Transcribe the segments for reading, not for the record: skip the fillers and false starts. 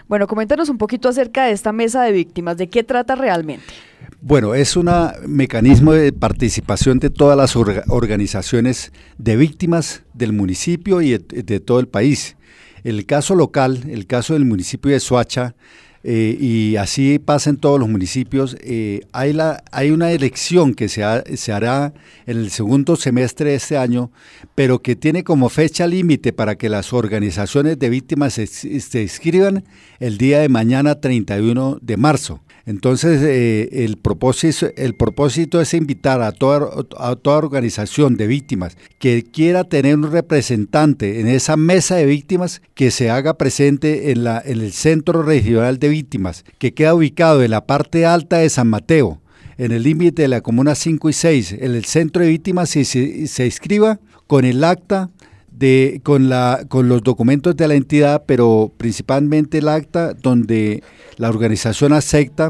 Bueno, coméntanos un poquito acerca de esta mesa de víctimas, ¿de qué trata realmente? Bueno, es un mecanismo de participación de todas las organizaciones de víctimas del municipio y de todo el país. El caso local, el caso del municipio de Soacha, y así pasa en todos los municipios, hay una elección que se hará en el segundo semestre de este año, pero que tiene como fecha límite para que las organizaciones de víctimas se inscriban el día de mañana, 31 de marzo. Entonces, el propósito es invitar a toda organización de víctimas que quiera tener un representante en esa mesa de víctimas, que se haga presente en el Centro Regional de Víctimas, que queda ubicado en la parte alta de San Mateo, en el límite de la comuna 5 y 6, en el Centro de Víctimas, y se inscriba con el acta, con los documentos de la entidad, pero principalmente el acta donde la organización acepta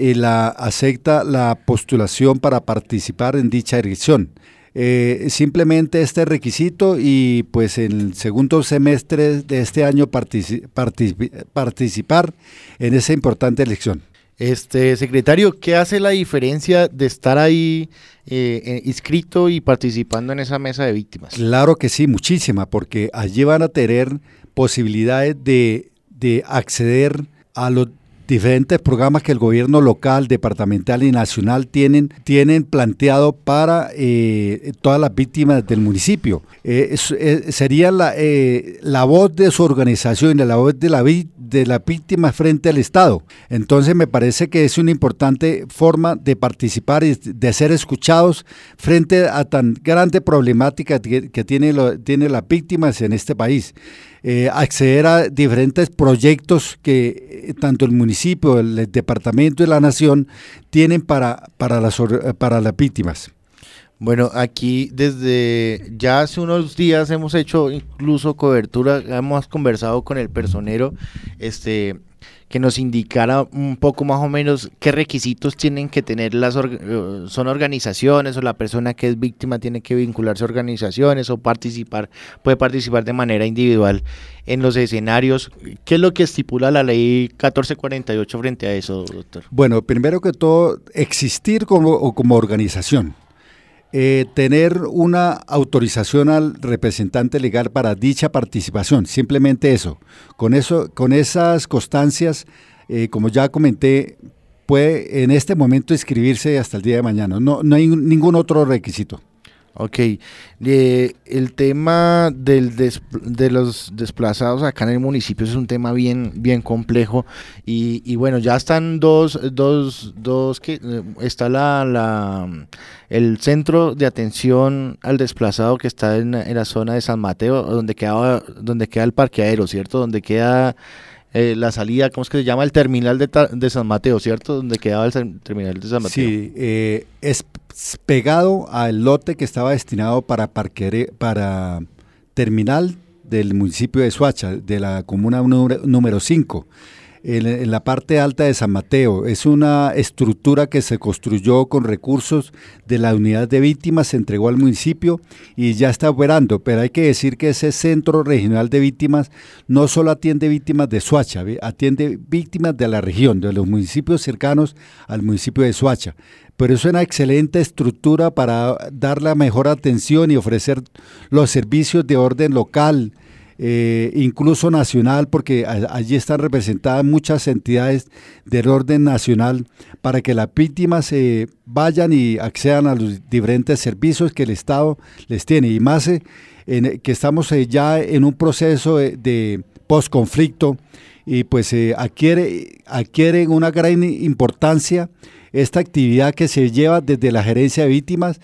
la postulación para participar en dicha elección. Simplemente este requisito, y pues en el segundo semestre de este año participar en esa importante elección. Secretario, ¿qué hace la diferencia de estar ahí inscrito y participando en esa mesa de víctimas? Claro que sí, muchísima, porque allí van a tener posibilidades de acceder a los diferentes programas que el gobierno local, departamental y nacional tienen planteado para todas las víctimas del municipio. Sería la voz de su organización, la voz de la víctima frente al Estado. Entonces me parece que es una importante forma de participar y de ser escuchados frente a tan grande problemática que tiene las víctimas en este país. Acceder a diferentes proyectos que tanto el municipio, el departamento y la nación tienen para las víctimas. Bueno, aquí desde ya hace unos días hemos hecho incluso cobertura, hemos conversado con el personero, que nos indicara un poco más o menos qué requisitos tienen que tener son organizaciones, o la persona que es víctima tiene que vincularse a organizaciones o puede participar de manera individual en los escenarios. ¿Qué es lo que estipula la ley 1448 frente a eso, doctor? Bueno, primero que todo, existir como organización. Tener una autorización al representante legal para dicha participación, simplemente eso. Con esas constancias, como ya comenté, puede en este momento inscribirse hasta el día de mañana. No hay ningún otro requisito. Ok, el tema de los desplazados acá en el municipio es un tema bien complejo, y bueno, ya están dos que está el centro de atención al desplazado que está en la zona de San Mateo, donde queda el parqueadero, ¿cierto? Donde queda la salida, ¿cómo es que se llama? El terminal de San Mateo, ¿cierto? Donde quedaba el terminal de San Mateo. Sí, es pegado al lote que estaba destinado para terminal del municipio de Soacha, de la comuna número 5. En la parte alta de San Mateo. Es una estructura que se construyó con recursos de la unidad de víctimas, se entregó al municipio y ya está operando, pero hay que decir que ese centro regional de víctimas no solo atiende víctimas de Soacha, atiende víctimas de la región, de los municipios cercanos al municipio de Soacha. Pero es una excelente estructura para dar la mejor atención y ofrecer los servicios de orden local, incluso nacional, porque allí están representadas muchas entidades del orden nacional, para que las víctimas vayan y accedan a los diferentes servicios que el Estado les tiene, y más que estamos ya en un proceso de posconflicto, y pues adquiere una gran importancia esta actividad que se lleva desde la gerencia de víctimas,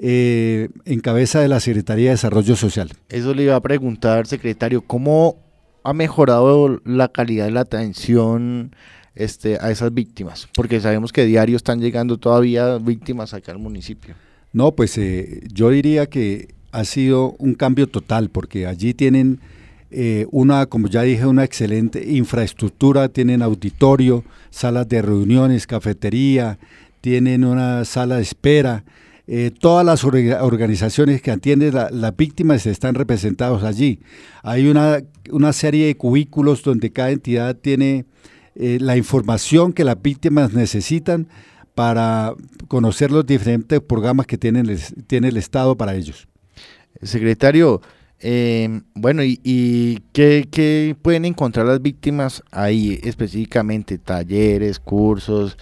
en cabeza de la Secretaría de Desarrollo Social. Eso le iba a preguntar, secretario, ¿cómo ha mejorado la calidad de la atención a esas víctimas? Porque sabemos que diario están llegando todavía víctimas acá al municipio. No, pues yo diría que ha sido un cambio total, porque allí tienen como ya dije, una excelente infraestructura, tienen auditorio, salas de reuniones, cafetería, tienen una sala de espera, todas las organizaciones que atienden las víctimas están representados allí. Hay una serie de cubículos donde cada entidad tiene la información que las víctimas necesitan para conocer los diferentes programas que tiene el Estado para ellos. Secretario, bueno, ¿y qué pueden encontrar las víctimas ahí específicamente? Talleres, cursos,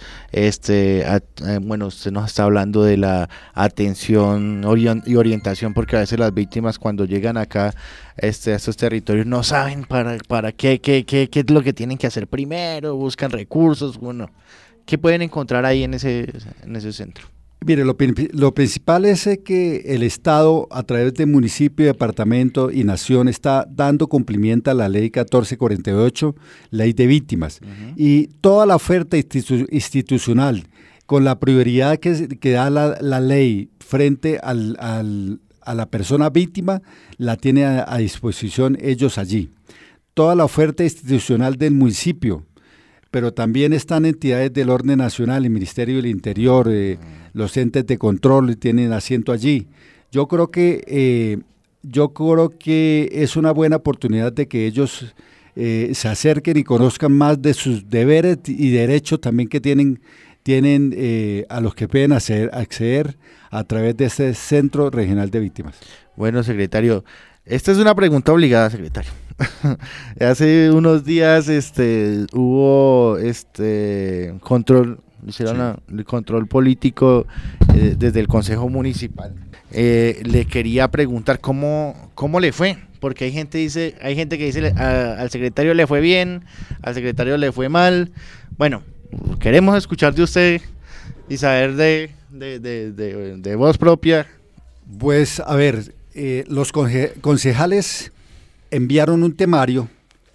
bueno, usted nos está hablando de la atención y orientación, porque a veces las víctimas cuando llegan acá a estos territorios no saben para qué es lo que tienen que hacer primero, buscan recursos, bueno, ¿qué pueden encontrar ahí en ese centro? Mire, lo principal es que el Estado, a través de municipio, departamento y nación, está dando cumplimiento a la ley 1448, ley de víctimas. Y toda la oferta institucional, con la prioridad que da la ley frente a la persona víctima, la tiene a disposición ellos allí. Toda la oferta institucional del municipio, pero también están entidades del orden nacional, el Ministerio del Interior, los entes de control tienen asiento allí. Yo creo que es una buena oportunidad de que ellos se acerquen y conozcan más de sus deberes y derechos también que tienen a los que pueden acceder a través de este Centro Regional de Víctimas. Bueno, secretario, esta es una pregunta obligada, secretario. Hace unos días hubo control, hicieron el control político desde el Consejo Municipal. Le quería preguntar cómo le fue, porque hay gente que dice al secretario le fue bien, al secretario le fue mal. Bueno, queremos escuchar de usted y saber de voz propia. Pues a ver, los concejales enviaron un temario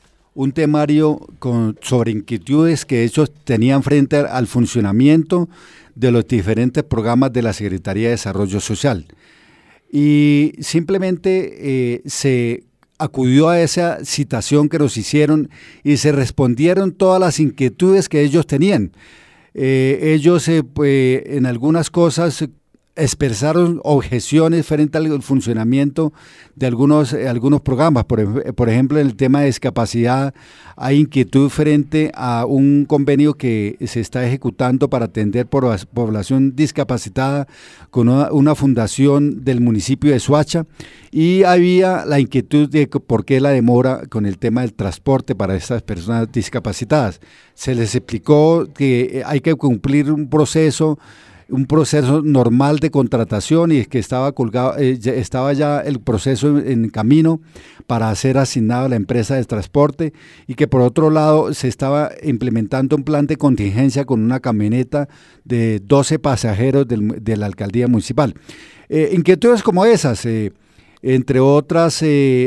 sobre inquietudes que ellos tenían frente al funcionamiento de los diferentes programas de la Secretaría de Desarrollo Social. Y simplemente se acudió a esa citación que nos hicieron y se respondieron todas las inquietudes que ellos tenían. Ellos en algunas cosas expresaron objeciones frente al funcionamiento de algunos programas. Por ejemplo, en el tema de discapacidad hay inquietud frente a un convenio que se está ejecutando para atender por la población discapacitada con una fundación del municipio de Soacha, y había la inquietud de por qué la demora con el tema del transporte para estas personas discapacitadas. Se les explicó que hay que cumplir un proceso normal de contratación y que estaba ya el proceso en camino para ser asignado a la empresa de transporte, y que por otro lado se estaba implementando un plan de contingencia con una camioneta de 12 pasajeros de la alcaldía municipal. Inquietudes como esas, entre otros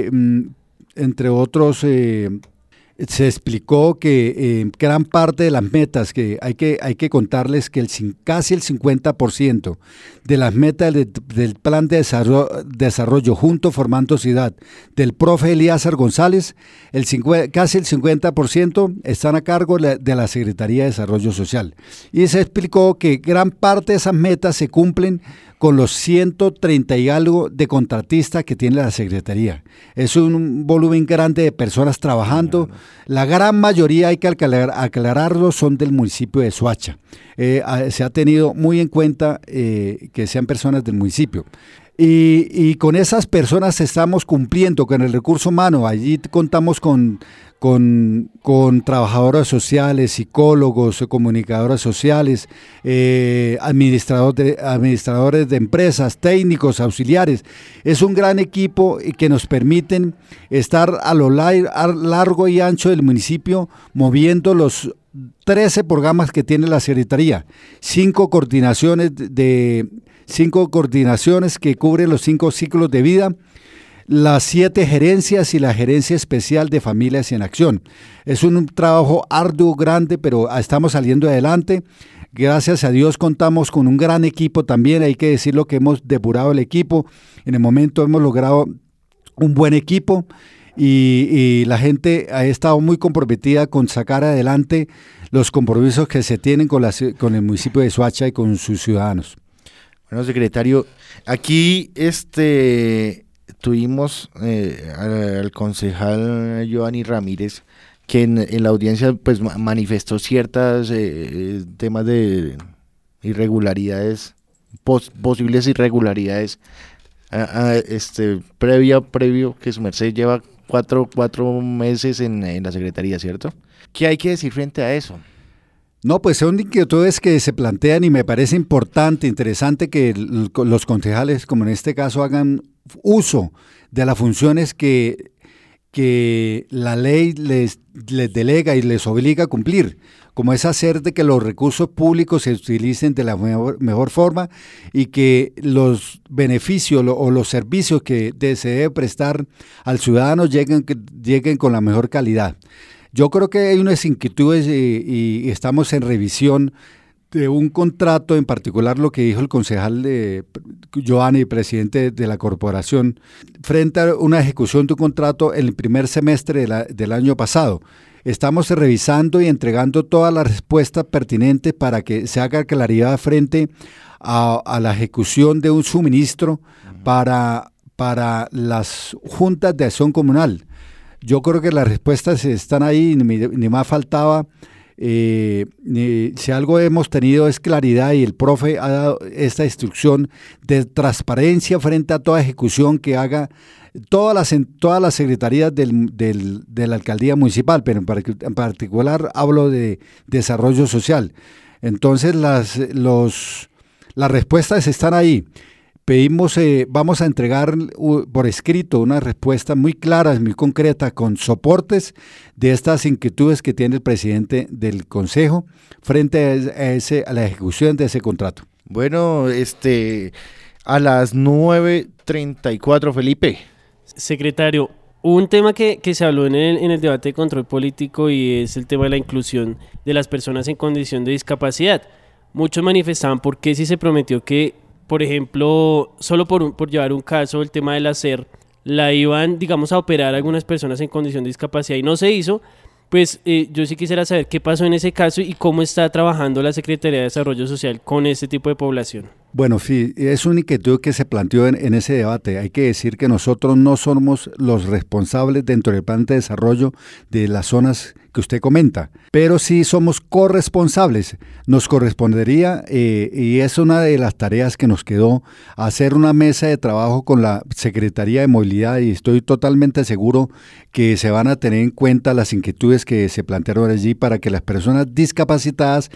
se explicó que gran parte de las metas, que hay que contarles que casi el 50% de las metas del plan de desarrollo Juntos Formando Ciudad del profe Elías González, casi el 50% están a cargo de la Secretaría de Desarrollo Social. Y se explicó que gran parte de esas metas se cumplen con los 130 y algo de contratistas que tiene la Secretaría. Es un volumen grande de personas trabajando. La gran mayoría, hay que aclararlo, son del municipio de Soacha. Se ha tenido muy en cuenta que sean personas del municipio. Y con esas personas estamos cumpliendo con el recurso humano. Allí contamos con trabajadoras sociales, psicólogos, comunicadoras sociales, administradores de empresas, técnicos, auxiliares. Es un gran equipo que nos permiten estar a lo largo y ancho del municipio moviendo los 13 programas que tiene la Secretaría, 5 coordinaciones que cubren los 5 ciclos de vida, las 7 gerencias y la gerencia especial de Familias en Acción. Es un trabajo arduo, grande, pero estamos saliendo adelante. Gracias a Dios contamos con un gran equipo también, hay que decirlo que hemos depurado el equipo. En el momento hemos logrado un buen equipo y la gente ha estado muy comprometida con sacar adelante los compromisos que se tienen con el municipio de Soacha y con sus ciudadanos. Bueno, secretario, aquí tuvimos al concejal Giovanni Ramírez, que en la audiencia pues manifestó ciertas temas de irregularidades, posibles irregularidades, previo que su merced lleva cuatro meses en la secretaría, ¿cierto? ¿Qué hay que decir frente a eso? No, pues son inquietudes que se plantean y me parece importante, interesante que los concejales, como en este caso, hagan uso de las funciones que la ley les delega y les obliga a cumplir, como es hacer de que los recursos públicos se utilicen de la mejor forma y que los beneficios o los servicios que se debe prestar al ciudadano lleguen con la mejor calidad. Yo creo que hay unas inquietudes y estamos en revisión de un contrato, en particular lo que dijo el concejal Giovanni, presidente de la corporación, frente a una ejecución de un contrato en el primer semestre del año pasado. Estamos revisando y entregando todas las respuestas pertinentes para que se haga claridad frente a la ejecución de un suministro para las juntas de acción comunal. Yo creo que las respuestas están ahí, ni más faltaba. Si algo hemos tenido es claridad y el profe ha dado esta instrucción de transparencia frente a toda ejecución que haga todas las secretarías de la alcaldía municipal, pero en particular hablo de desarrollo social. Entonces las respuestas están ahí. Pedimos, vamos a entregar por escrito una respuesta muy clara, muy concreta, con soportes de estas inquietudes que tiene el presidente del Consejo frente a la ejecución de ese contrato. Bueno, a las 9:34, Felipe. Secretario, un tema que se habló en el debate de control político y es el tema de la inclusión de las personas en condición de discapacidad. Muchos manifestaban por qué si se prometió que, por ejemplo, solo por llevar un caso, el tema del hacer, la iban, digamos, a operar a algunas personas en condición de discapacidad y no se hizo. Pues yo sí quisiera saber qué pasó en ese caso y cómo está trabajando la Secretaría de Desarrollo Social con este tipo de población. Bueno, sí, es una inquietud que se planteó en ese debate. Hay que decir que nosotros no somos los responsables dentro del plan de desarrollo de las zonas que usted comenta, pero sí somos corresponsables. Nos correspondería, y es una de las tareas que nos quedó, hacer una mesa de trabajo con la Secretaría de Movilidad y estoy totalmente seguro que se van a tener en cuenta las inquietudes que se plantearon allí para que las personas discapacitadas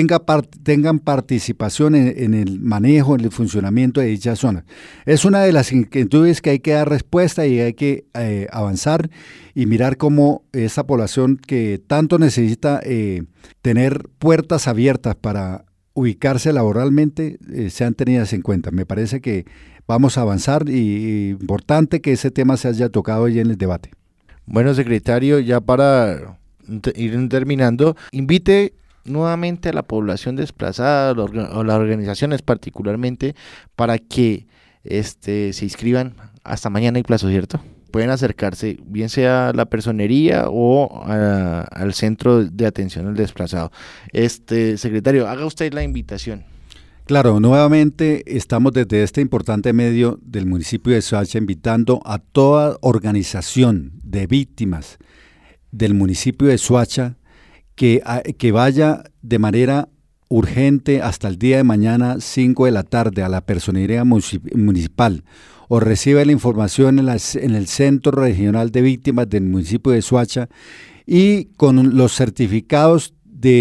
tengan participación en el manejo, en el funcionamiento de dichas zonas. Es una de las inquietudes que hay que dar respuesta y hay que avanzar y mirar cómo esa población que tanto necesita tener puertas abiertas para ubicarse laboralmente sean tenidas en cuenta. Me parece que vamos a avanzar y importante que ese tema se haya tocado hoy en el debate. Bueno, secretario, ya para ir terminando, invite nuevamente a la población desplazada o las organizaciones particularmente para que se inscriban. Hasta mañana hay plazo, ¿cierto? Pueden acercarse, bien sea a la personería o al centro de atención al desplazado. Secretario, haga usted la invitación. Claro, nuevamente estamos desde este importante medio del municipio de Soacha invitando a toda organización de víctimas del municipio de Soacha que vaya de manera urgente hasta el día de mañana 5 de la tarde a la personería municipal o reciba la información en el Centro Regional de Víctimas del municipio de Soacha y con los certificados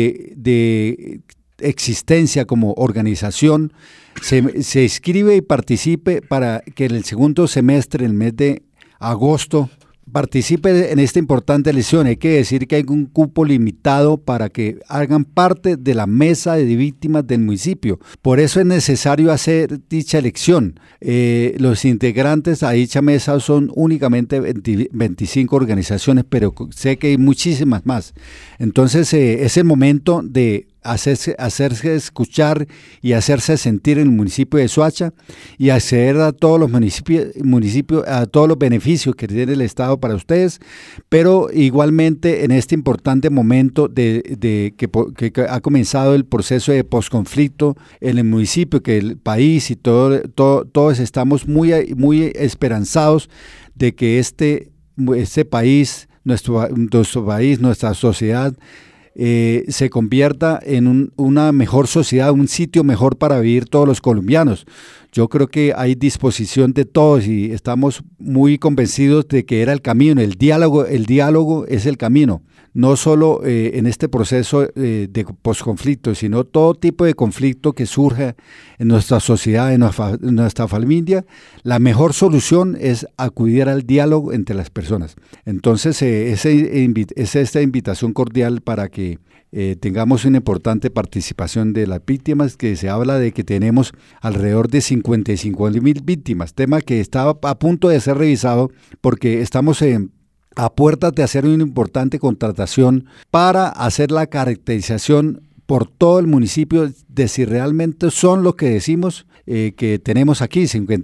de existencia como organización se inscribe y participe para que en el segundo semestre, en el mes de agosto, participe en esta importante elección. Hay que decir que hay un cupo limitado para que hagan parte de la mesa de víctimas del municipio. Por eso es necesario hacer dicha elección. Los integrantes a dicha mesa son únicamente 25 organizaciones, pero sé que hay muchísimas más. Entonces es el momento de hacerse escuchar y hacerse sentir en el municipio de Soacha y acceder a todos los municipios, a todos los beneficios que tiene el Estado para ustedes, pero igualmente en este importante momento que ha comenzado el proceso de posconflicto en el municipio, que el país y todos estamos muy esperanzados de que este país, nuestro país, nuestra sociedad, se convierta en una mejor sociedad, un sitio mejor para vivir todos los colombianos. Yo creo que hay disposición de todos y estamos muy convencidos de que era el camino. El diálogo es el camino, no solo en este proceso de posconflicto, sino todo tipo de conflicto que surja en nuestra sociedad, en nuestra familia. La mejor solución es acudir al diálogo entre las personas. Entonces, es esta invitación cordial para que tengamos una importante participación de las víctimas, que se habla de que tenemos alrededor de 55.000 víctimas, tema que estaba a punto de ser revisado porque estamos a puertas de hacer una importante contratación para hacer la caracterización por todo el municipio de si realmente son lo que decimos que tenemos aquí,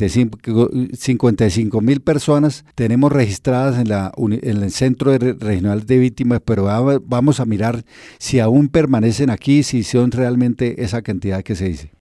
55.000 personas tenemos registradas en el Centro Regional de Víctimas, pero vamos a mirar si aún permanecen aquí, si son realmente esa cantidad que se dice.